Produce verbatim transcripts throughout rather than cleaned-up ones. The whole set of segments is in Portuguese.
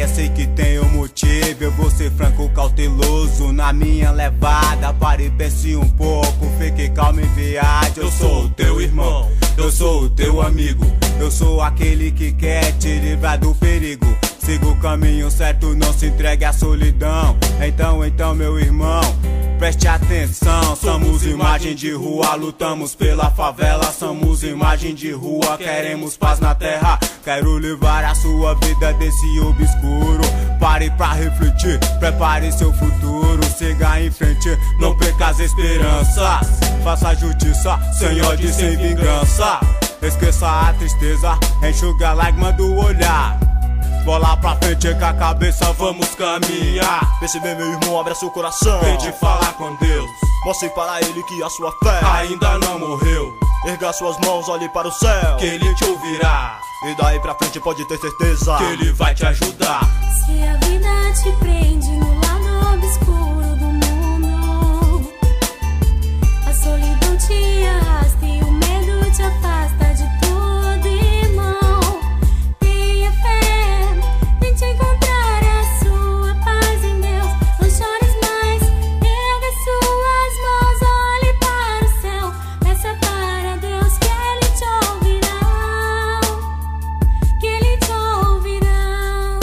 ideia, sei que tem um motivo. Eu vou ser franco, cauteloso na minha levada. Pare e pense um pouco, fique calmo e viagem. Eu sou o teu irmão, eu sou o teu amigo, eu sou aquele que quer te livrar do perigo. Siga o caminho certo, não se entregue à solidão. Então, então, meu irmão, preste atenção. Somos imagem de rua, lutamos pela favela. Somos imagem de rua, queremos paz na terra. Quero livrar a sua vida desse obscuro. Pare pra refletir, prepare seu futuro. Siga em frente, não perca as esperanças. Faça justiça, sem ódio e sem vingança. Esqueça a tristeza, enxuga a lágrima do olhar. Bola pra frente com a cabeça, vamos caminhar. Pense bem, meu irmão, abra seu coração. Tente falar com Deus, mostre para ele que a sua fé ainda não morreu. Erga suas mãos, olhe para o céu, que ele te ouvirá. E daí pra frente pode ter certeza que ele vai te ajudar. Se a vida te prende no lado obscuro do mundo, a solidão te arrasta e o medo te afasta de tudo, irmão. Tenha fé, tente encontrar a sua paz em Deus. Não chores mais, erga suas mãos, olhe para o céu. Peça para Deus que Ele te ouvirá, que Ele te ouvirá.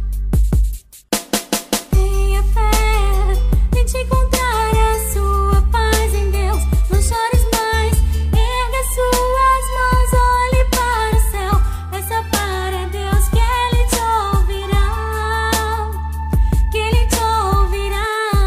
Tenha fé, tente encontrar a sua paz em Deus. Não chores mais, erga suas mãos, olhe para o céu. Peça para Deus que Ele te ouvirá, que Ele te ouvirá.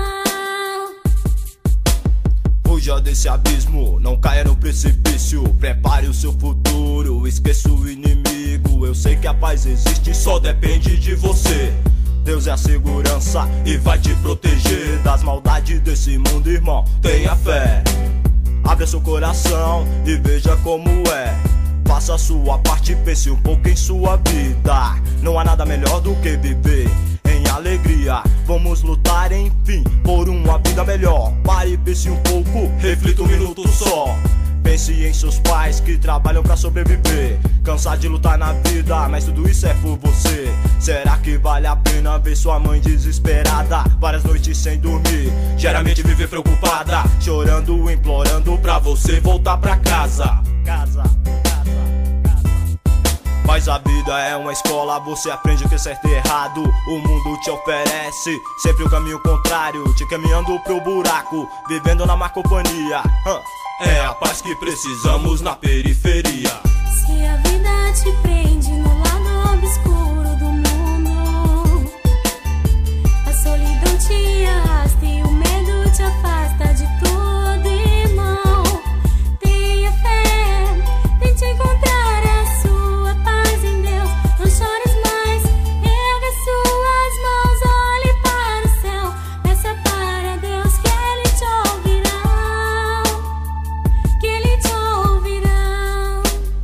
Fuja desse abismo, não caia no precipício. Prepare o seu futuro, esqueça o inimigo. Eu sei que a paz existe, só depende de você. Deus é a segurança e vai te proteger das maldades desse mundo, irmão. Tenha fé, abra seu coração e veja como é. Faça a sua parte, pense um pouco em sua vida. Não há nada melhor do que viver em alegria. Vamos lutar, enfim, por uma vida melhor. Pare e pense um pouco, reflita um minuto só. Pense em seus pais que trabalham pra sobreviver. Cansado de lutar na vida, mas tudo isso é por você. Será que vale a pena ver sua mãe desesperada, várias noites sem dormir, geralmente viver preocupada, chorando, implorando pra você voltar pra casa? Casa, casa, casa. Mas a vida é uma escola, você aprende o que é certo e errado. O mundo te oferece sempre o caminho contrário, te caminhando pro buraco, vivendo na má companhia. Hum. É a paz que precisamos na periferia. Se a vida te prende no lado obscuro do mundo, a solidão te arrasta e o medo te afasta de tudo, irmão. Tenha fé, tente encontrar a sua paz em Deus. Não chores mais, erga suas mãos, olhe para o céu. Peça para Deus que Ele te ouvirá, que Ele te ouvirá.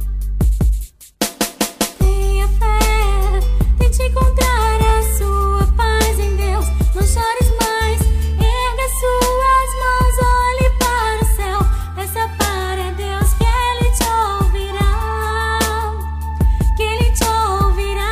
Tenha fé, tente encontrar a sua paz em Deus. Não chores mais, erga suas mãos, olhe para o céu. Peça para Deus que Ele te ouvirá, que Ele te ouvirá.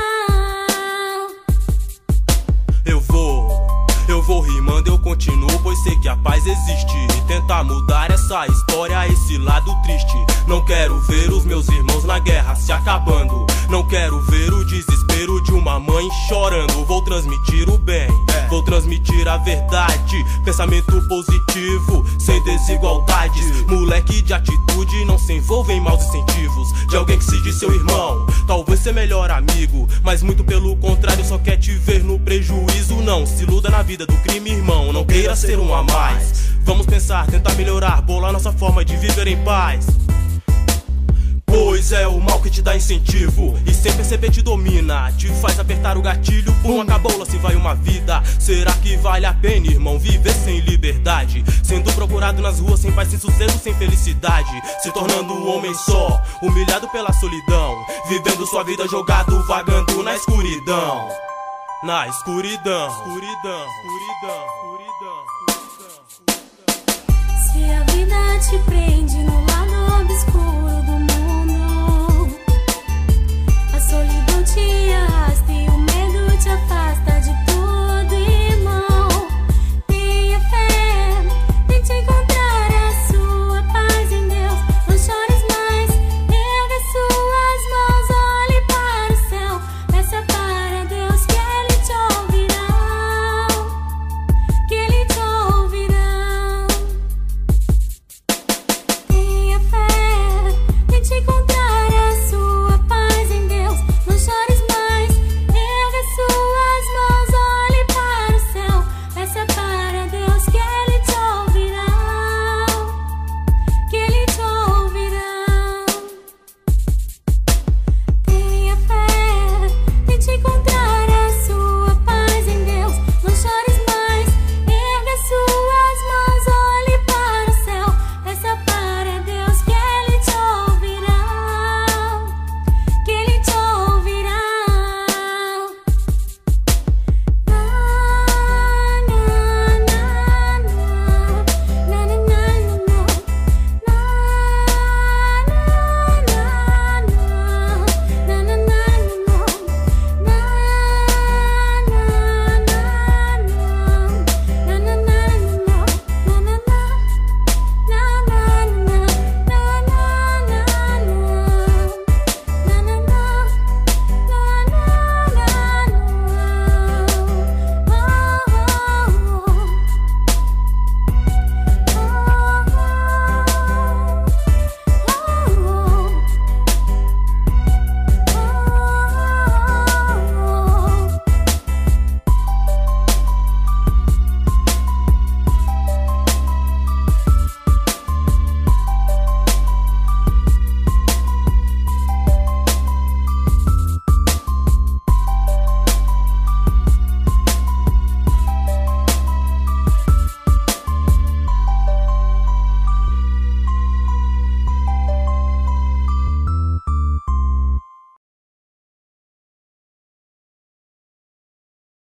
Eu vou, eu vou rimando, eu continuo, pois sei que a paz existe. E tentar mudar essa história, esse lado triste. Não quero ver os meus irmãos na guerra se acabando. Não quero ver o desespero de uma mãe chorando. Vou transmitir o bem, vou transmitir a verdade. Pensamento positivo, sem desigualdades. Moleque de atitude, não se envolve em maus incentivos de alguém que se diz seu irmão, talvez ser melhor amigo, mas muito pelo contrário, só quer te ver no prejuízo. Não se iluda na vida do crime, irmão, não queira ser um a mais. Vamos pensar, tentar melhorar, bolar nossa forma de viver em paz. Pois é o mal que te dá incentivo e sem perceber te domina, te faz apertar o gatilho. Pum, acabou, lá se vai uma vida. Será que vale a pena, irmão, viver sem liberdade? Sendo procurado nas ruas, sem paz, sem sossego, sem felicidade. Se tornando um homem só, humilhado pela solidão, vivendo sua vida jogado, vagando na escuridão. Na escuridão, escuridão, escuridão, escuridão, escuridão. Se a vida te prende no lado obscuro do mundo,